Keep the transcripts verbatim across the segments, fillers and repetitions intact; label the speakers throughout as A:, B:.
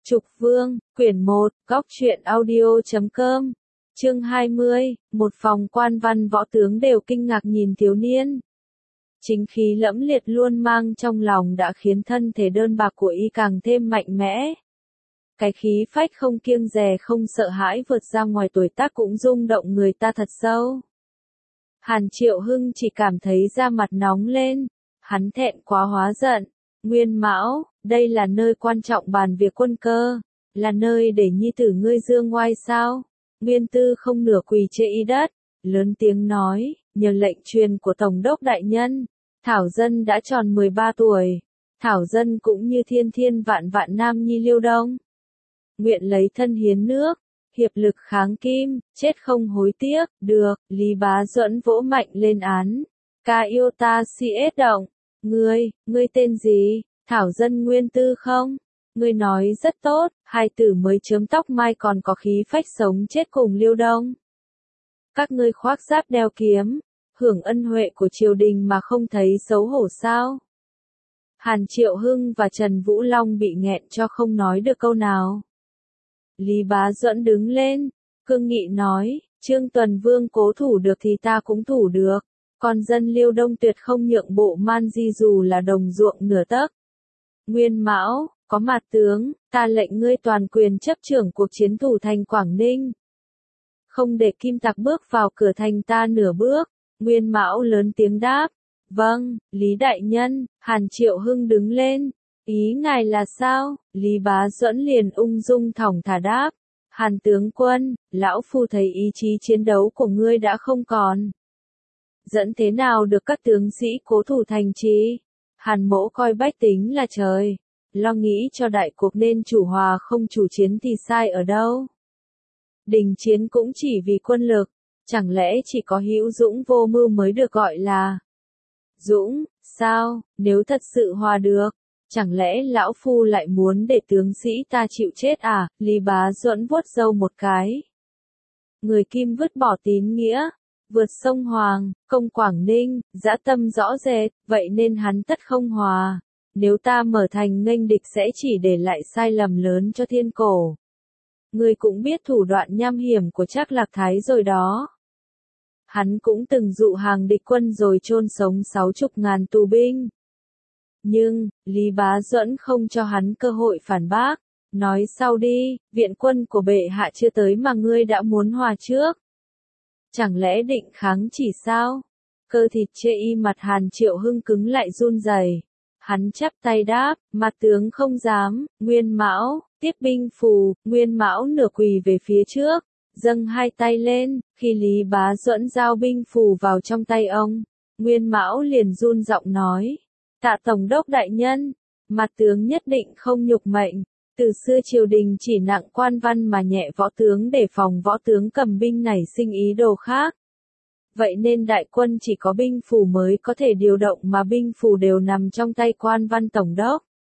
A: Trục Vương, quyển một, góc truyện audio chấm com, chương hai mươi, một phòng quan văn võ tướng đều kinh ngạc nhìn thiếu niên. Chính khí lẫm liệt luôn mang trong lòng đã khiến thân thể đơn bạc của y càng thêm mạnh mẽ. Cái khí phách không kiêng dè không sợ hãi vượt ra ngoài tuổi tác cũng rung động người ta thật sâu. Hàn Triệu Hưng chỉ cảm thấy da mặt nóng lên, hắn thẹn quá hóa giận. Nguyên Mão, đây là nơi quan trọng bàn việc quân cơ, là nơi để nhi tử ngươi dương oai sao? Nguyên Tư không nửa quỳ trên y đất, lớn tiếng nói, nhờ lệnh truyền của Tổng đốc đại nhân, Thảo Dân đã tròn mười ba tuổi, Thảo Dân cũng như thiên thiên vạn vạn nam nhi Liêu Đông. Nguyện lấy thân hiến nước, hiệp lực kháng kim, chết không hối tiếc, được, Lý Bá Duẫn vỗ mạnh lên án, ca yêu ta si ết động. Ngươi, ngươi tên gì? Thảo Dân Nguyên Tư không? Ngươi nói rất tốt, hai tử mới chớm tóc mai còn có khí phách sống chết cùng Liêu Đông. Các ngươi khoác giáp đeo kiếm, hưởng ân huệ của triều đình mà không thấy xấu hổ sao? Hàn Triệu Hưng và Trần Vũ Long bị nghẹn cho không nói được câu nào. Lý Bá Duẫn đứng lên, cương nghị nói, Trương Tuần Vương cố thủ được thì ta cũng thủ được. Con dân Liêu Đông tuyệt không nhượng bộ man di dù là đồng ruộng nửa tấc. Nguyên Mão, có mặt tướng, ta lệnh ngươi toàn quyền chấp trưởng cuộc chiến thủ thành Quảng Ninh. Không để kim tặc bước vào cửa thành ta nửa bước. Nguyên Mão lớn tiếng đáp. Vâng, Lý Đại Nhân. Hàn Triệu Hưng đứng lên. Ý ngài là sao? Lý Bá Duẫn liền ung dung thong thả đáp. Hàn tướng quân, lão phu thấy ý chí chiến đấu của ngươi đã không còn. Dẫn thế nào được các tướng sĩ cố thủ thành trì? Hàn mỗ coi bách tính là trời, lo nghĩ cho đại cuộc nên chủ hòa không chủ chiến thì sai ở đâu. Đình chiến cũng chỉ vì quân lực, chẳng lẽ chỉ có hữu dũng vô mưu mới được gọi là dũng, sao? Nếu thật sự hòa được, chẳng lẽ lão phu lại muốn để tướng sĩ ta chịu chết à? Lý Bá Duẫn vuốt râu một cái. Người Kim vứt bỏ tín nghĩa, vượt sông Hoàng, công Quảng Ninh, dã tâm rõ rệt, vậy nên hắn tất không hòa. Nếu ta mở thành nghênh địch sẽ chỉ để lại sai lầm lớn cho thiên cổ. Ngươi cũng biết thủ đoạn nham hiểm của Trác Lạc Thái rồi đó. Hắn cũng từng dụ hàng địch quân rồi chôn sống sáu chục ngàn tù binh. Nhưng, Lý Bá Duẫn không cho hắn cơ hội phản bác, nói sau đi, viện quân của bệ hạ chưa tới mà ngươi đã muốn hòa trước. Chẳng lẽ định kháng chỉ sao? Cơ thịt chê y mặt Hàn Triệu Hưng cứng lại run rẩy. Hắn chắp tay đáp, mặt tướng không dám. Nguyên Mão, tiếp binh phù. Nguyên Mão nửa quỳ về phía trước, dâng hai tay lên. Khi Lý Bá Duẫn giao binh phù vào trong tay ông, Nguyên Mão liền run giọng nói, tạ Tổng đốc đại nhân, mặt tướng nhất định không nhục mệnh. Từ xưa triều đình chỉ nặng quan văn mà nhẹ võ tướng để phòng võ tướng cầm binh nảy sinh ý đồ khác. Vậy nên đại quân chỉ có binh phù mới có thể điều động mà binh phù đều nằm trong tay quan văn tổng đốc.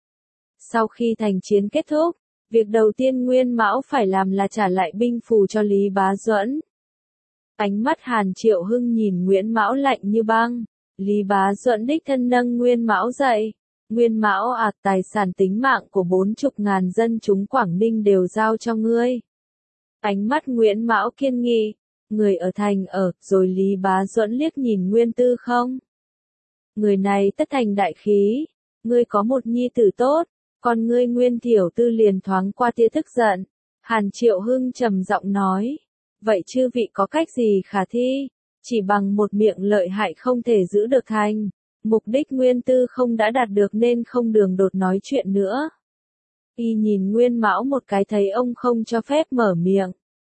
A: Sau khi thành chiến kết thúc, việc đầu tiên Nguyên Mão phải làm là trả lại binh phù cho Lý Bá Duẫn. Ánh mắt Hàn Triệu Hưng nhìn Nguyễn Mão lạnh như băng. Lý Bá Duẫn đích thân nâng Nguyên Mão dậy. Nguyên Mão à, tài sản tính mạng của bốn chục ngàn dân chúng Quảng Ninh đều giao cho ngươi. Ánh mắt Nguyễn Mão kiên nghị, người ở thành ở, rồi Lý Bá Duẫn liếc nhìn Nguyên Tư không? Người này tất thành đại khí, ngươi có một nhi tử tốt, còn ngươi Nguyên Thiểu Tư liền thoáng qua tia tức giận. Hàn Triệu Hưng trầm giọng nói, vậy chư vị có cách gì khả thi? Chỉ bằng một miệng lợi hại không thể giữ được thành. Mục đích Nguyên Tư không đã đạt được nên không đường đột nói chuyện nữa. Y nhìn Nguyên Mão một cái thấy ông không cho phép mở miệng.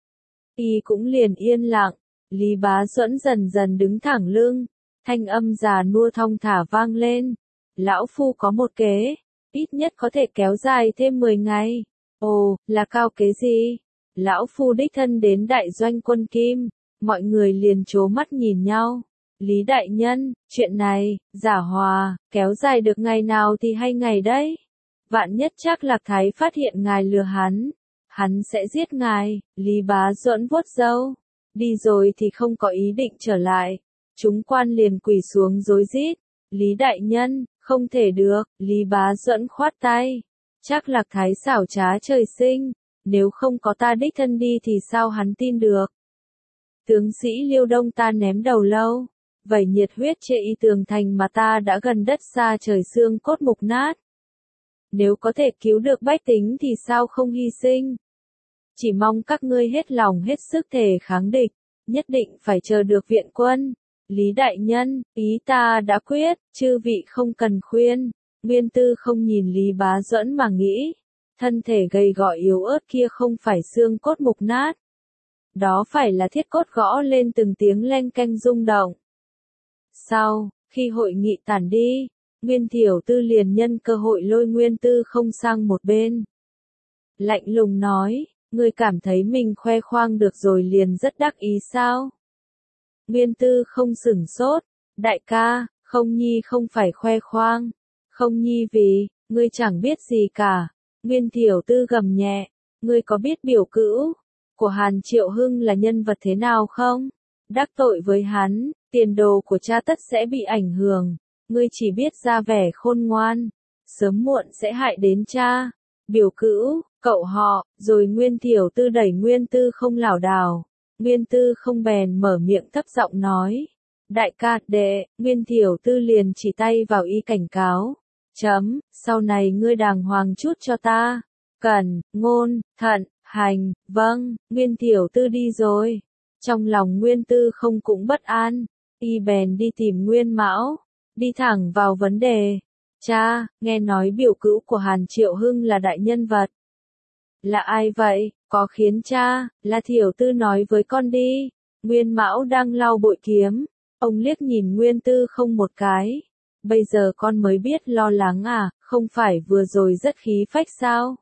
A: Y cũng liền yên lặng. Lý Bá Duẫn dần dần đứng thẳng lưng. Thanh âm già nua thong thả vang lên. Lão phu có một kế. Ít nhất có thể kéo dài thêm mười ngày. Ồ, là cao kế gì? Lão phu đích thân đến đại doanh quân Kim. Mọi người liền trố mắt nhìn nhau. Lý Đại Nhân, chuyện này, giả hòa, kéo dài được ngày nào thì hay ngày đấy. Vạn nhất Trác Lạc Thái phát hiện ngài lừa hắn, hắn sẽ giết ngài. Lý Bá Duẫn vuốt râu. Đi rồi thì không có ý định trở lại. Chúng quan liền quỳ xuống rối rít. Lý Đại Nhân, không thể được. Lý Bá Duẫn khoát tay. Chắc Lạc Thái xảo trá trời sinh, nếu không có ta đích thân đi thì sao hắn tin được. Tướng sĩ Liêu Đông ta ném đầu lâu, vậy nhiệt huyết chệ y tường thành mà ta đã gần đất xa trời xương cốt mục nát. Nếu có thể cứu được bách tính thì sao không hy sinh. Chỉ mong các ngươi hết lòng hết sức thể kháng địch, nhất định phải chờ được viện quân. Lý đại nhân, ý ta đã quyết, chư vị không cần khuyên. Nguyên Tư không nhìn Lý Bá Duẫn mà nghĩ, thân thể gầy gò yếu ớt kia không phải xương cốt mục nát. Đó phải là thiết cốt gõ lên từng tiếng len canh rung động. Sau, khi hội nghị tản đi, Nguyên Thiểu Tư liền nhân cơ hội lôi Nguyên Tư không sang một bên. Lạnh lùng nói, ngươi cảm thấy mình khoe khoang được rồi liền rất đắc ý sao? Nguyên Tư không sửng sốt, đại ca, không nhi không phải khoe khoang, không nhi vì, ngươi chẳng biết gì cả. Nguyên Thiểu Tư gầm nhẹ, ngươi có biết biểu cữu của Hàn Triệu Hưng là nhân vật thế nào không? Đắc tội với hắn, tiền đồ của cha tất sẽ bị ảnh hưởng, ngươi chỉ biết ra vẻ khôn ngoan, sớm muộn sẽ hại đến cha. Biểu cữu, cậu họ, rồi Nguyên Thiểu Tư đẩy Nguyên Tư không lảo đảo. Nguyên Tư không bèn mở miệng thấp giọng nói, đại ca, đệ. Nguyên Thiểu Tư liền chỉ tay vào y cảnh cáo, chấm, sau này ngươi đàng hoàng chút cho ta, cẩn, ngôn, thận, hành, vâng. Nguyên Thiểu Tư đi rồi, trong lòng Nguyên Tư không cũng bất an, y bèn đi tìm Nguyên Mão, đi thẳng vào vấn đề. Cha, nghe nói biểu cữu của Hàn Triệu Hưng là đại nhân vật. Là ai vậy, có khiến cha, là Thiểu Tư nói với con đi. Nguyên Mão đang lau bội kiếm, ông liếc nhìn Nguyên Tư không một cái. Bây giờ con mới biết lo lắng à, không phải vừa rồi rất khí phách sao?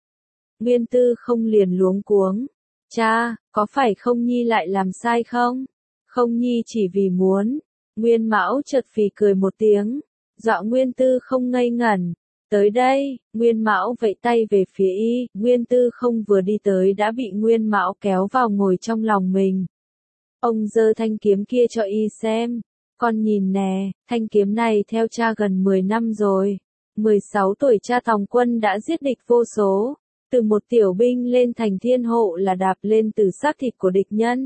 A: Nguyên Tư không liền luống cuống. Cha, có phải không nhi lại làm sai không? Không nhi chỉ vì muốn. Nguyên Mão chợt phì cười một tiếng, dọa Nguyên Tư không ngây ngẩn. Tới đây, Nguyên Mão vẫy tay về phía y, Nguyên Tư không vừa đi tới đã bị Nguyên Mão kéo vào ngồi trong lòng mình. Ông giơ thanh kiếm kia cho y xem, con nhìn nè, thanh kiếm này theo cha gần mười năm rồi. mười sáu tuổi cha Tòng Quân đã giết địch vô số, từ một tiểu binh lên thành thiên hộ là đạp lên từ xác thịt của địch nhân.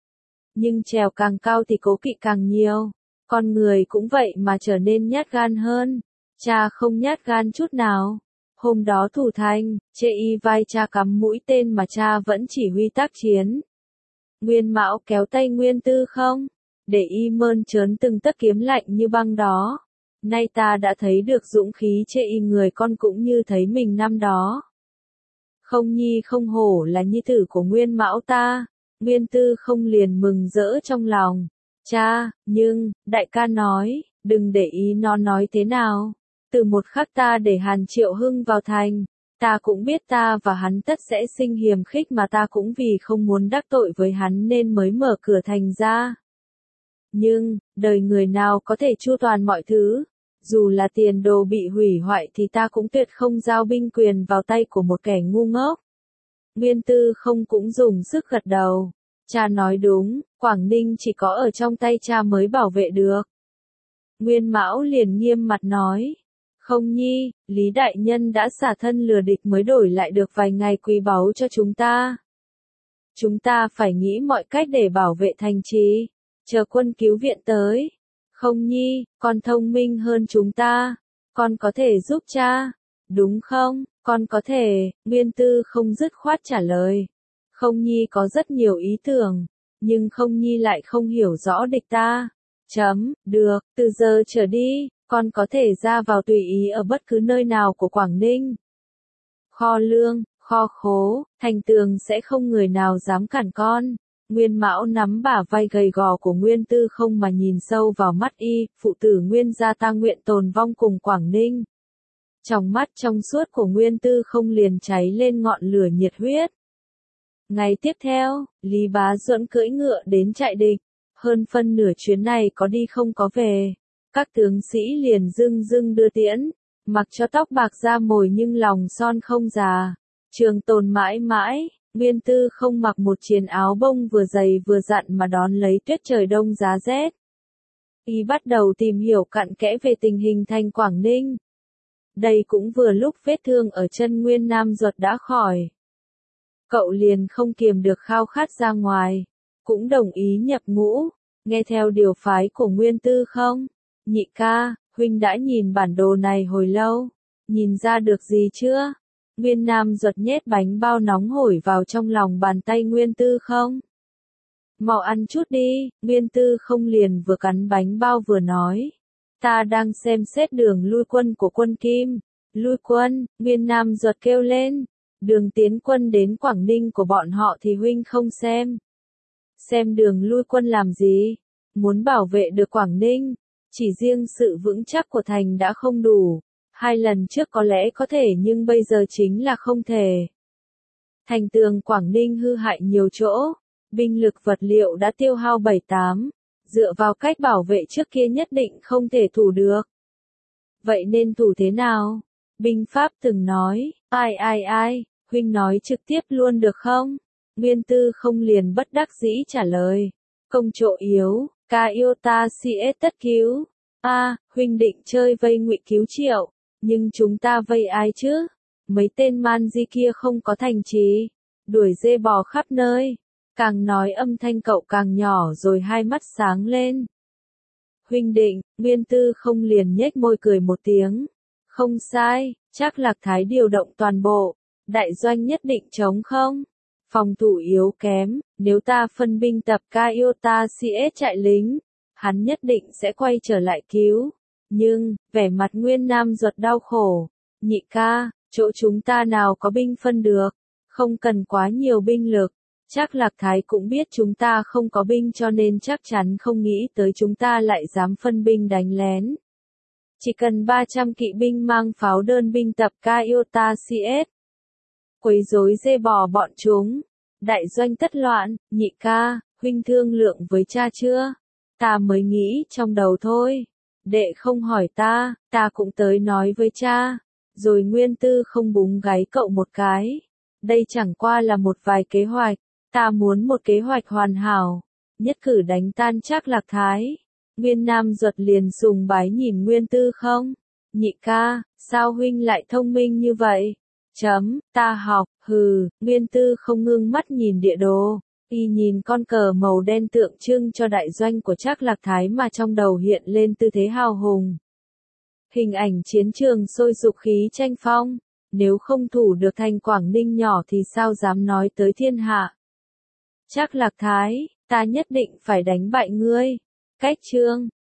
A: Nhưng trèo càng cao thì cố kỵ càng nhiều, con người cũng vậy mà trở nên nhát gan hơn. Cha không nhát gan chút nào. Hôm đó thủ thành, chê y vai cha cắm mũi tên mà cha vẫn chỉ huy tác chiến. Nguyên Mão kéo tay Nguyên Tư không, để y mơn trớn từng tấc kiếm lạnh như băng đó. Nay ta đã thấy được dũng khí chê y người con cũng như thấy mình năm đó. Không nhi không hổ là nhi tử của Nguyên Mão ta. Nguyên Tư không liền mừng rỡ trong lòng. Cha, nhưng, đại ca nói, đừng để ý nó nói thế nào. Từ một khắc ta để Hàn Triệu Hưng vào thành, ta cũng biết ta và hắn tất sẽ sinh hiềm khích mà ta cũng vì không muốn đắc tội với hắn nên mới mở cửa thành ra. Nhưng, đời người nào có thể chu toàn mọi thứ, dù là tiền đồ bị hủy hoại thì ta cũng tuyệt không giao binh quyền vào tay của một kẻ ngu ngốc. Nguyên Tư không cũng dùng sức gật đầu. Cha nói đúng, Quảng Ninh chỉ có ở trong tay cha mới bảo vệ được. Nguyên Mão liền nghiêm mặt nói. Không nhi, Lý Đại Nhân đã xả thân lừa địch mới đổi lại được vài ngày quý báu cho chúng ta. Chúng ta phải nghĩ mọi cách để bảo vệ thành trì, chờ quân cứu viện tới. Không nhi, con thông minh hơn chúng ta, con có thể giúp cha, đúng không? Con có thể, Nguyên Tư không dứt khoát trả lời. Không nhi có rất nhiều ý tưởng, nhưng không nhi lại không hiểu rõ địch ta. Chấm, được, từ giờ trở đi, con có thể ra vào tùy ý ở bất cứ nơi nào của Quảng Ninh. Kho lương, kho khố, thành tường sẽ không người nào dám cản con. Nguyên Mão nắm bả vai gầy gò của Nguyên Tư không mà nhìn sâu vào mắt y, phụ tử Nguyên gia ta nguyện tồn vong cùng Quảng Ninh. Trong mắt trong suốt của Nguyên Tư không liền cháy lên ngọn lửa nhiệt huyết. Ngày tiếp theo, Lý Bá Duẫn cưỡi ngựa đến trại địch, hơn phân nửa chuyến này có đi không có về. Các tướng sĩ liền dưng dưng đưa tiễn, mặc cho tóc bạc da mồi nhưng lòng son không già. Trường tồn mãi mãi, Nguyên Tư không mặc một chiếc áo bông vừa dày vừa dặn mà đón lấy tuyết trời đông giá rét. Y bắt đầu tìm hiểu cặn kẽ về tình hình thành Quảng Ninh. Đây cũng vừa lúc vết thương ở chân Nguyên Nam Duật đã khỏi. Cậu liền không kiềm được khao khát ra ngoài, cũng đồng ý nhập ngũ, nghe theo điều phái của Nguyên Tư không? Nhị ca, huynh đã nhìn bản đồ này hồi lâu, nhìn ra được gì chưa? Nguyên Nam Duật nhét bánh bao nóng hổi vào trong lòng bàn tay Nguyên Tư không? Mau ăn chút đi, Nguyên Tư không liền vừa cắn bánh bao vừa nói. Ta đang xem xét đường lui quân của quân Kim. Lui quân, Nguyên Nam Duật kêu lên. Đường tiến quân đến Quảng Ninh của bọn họ thì huynh không xem. Xem đường lui quân làm gì? Muốn bảo vệ được Quảng Ninh, chỉ riêng sự vững chắc của thành đã không đủ. Hai lần trước có lẽ có thể nhưng bây giờ chính là không thể. Thành tường Quảng Ninh hư hại nhiều chỗ, binh lực vật liệu đã tiêu hao bảy tám, dựa vào cách bảo vệ trước kia nhất định không thể thủ được. Vậy nên thủ thế nào? Binh Pháp từng nói, ai ai ai, huynh nói trực tiếp luôn được không? Nguyên Tư không liền bất đắc dĩ trả lời, công chỗ yếu, ca yêu ta si ết tất cứu. A, à, huynh định chơi vây Ngụy cứu Triệu, nhưng chúng ta vây ai chứ? Mấy tên man di kia không có thành trì, đuổi dê bò khắp nơi. Càng nói âm thanh cậu càng nhỏ rồi hai mắt sáng lên. Huynh định, Nguyên Tư không liền nhếch môi cười một tiếng. Không sai, chắc Lạc Thái điều động toàn bộ, đại doanh nhất định chống không? Phòng thủ yếu kém, nếu ta phân binh tập ca yêu ta si ết chạy lính, hắn nhất định sẽ quay trở lại cứu. Nhưng, vẻ mặt Nguyên Nam Duật đau khổ. Nhị ca, chỗ chúng ta nào có binh phân được, không cần quá nhiều binh lực. Chắc Lạc Thái cũng biết chúng ta không có binh cho nên chắc chắn không nghĩ tới chúng ta lại dám phân binh đánh lén. Chỉ cần ba trăm kỵ binh mang pháo đơn binh tập ca yêu ta si ết. Quấy rối dê bò bọn chúng. Đại doanh tất loạn, nhị ca, huynh thương lượng với cha chưa? Ta mới nghĩ trong đầu thôi. Đệ không hỏi ta, ta cũng tới nói với cha. Rồi Nguyên Tư không búng gáy cậu một cái. Đây chẳng qua là một vài kế hoạch. Ta muốn một kế hoạch hoàn hảo. Nhất cử đánh tan Trác Lạc Thái. Nguyên Nam Duật liền sùng bái nhìn Nguyên Tư không? Nhị ca, sao huynh lại thông minh như vậy? Chấm, ta học, hừ, Nguyên Tư không ngưng mắt nhìn địa đồ. Y nhìn con cờ màu đen tượng trưng cho đại doanh của Trác Lạc Thái mà trong đầu hiện lên tư thế hào hùng. Hình ảnh chiến trường sôi sục khí tranh phong. Nếu không thủ được thành Quảng Ninh nhỏ thì sao dám nói tới thiên hạ. Trác Lạc Thái, ta nhất định phải đánh bại ngươi. Cách chương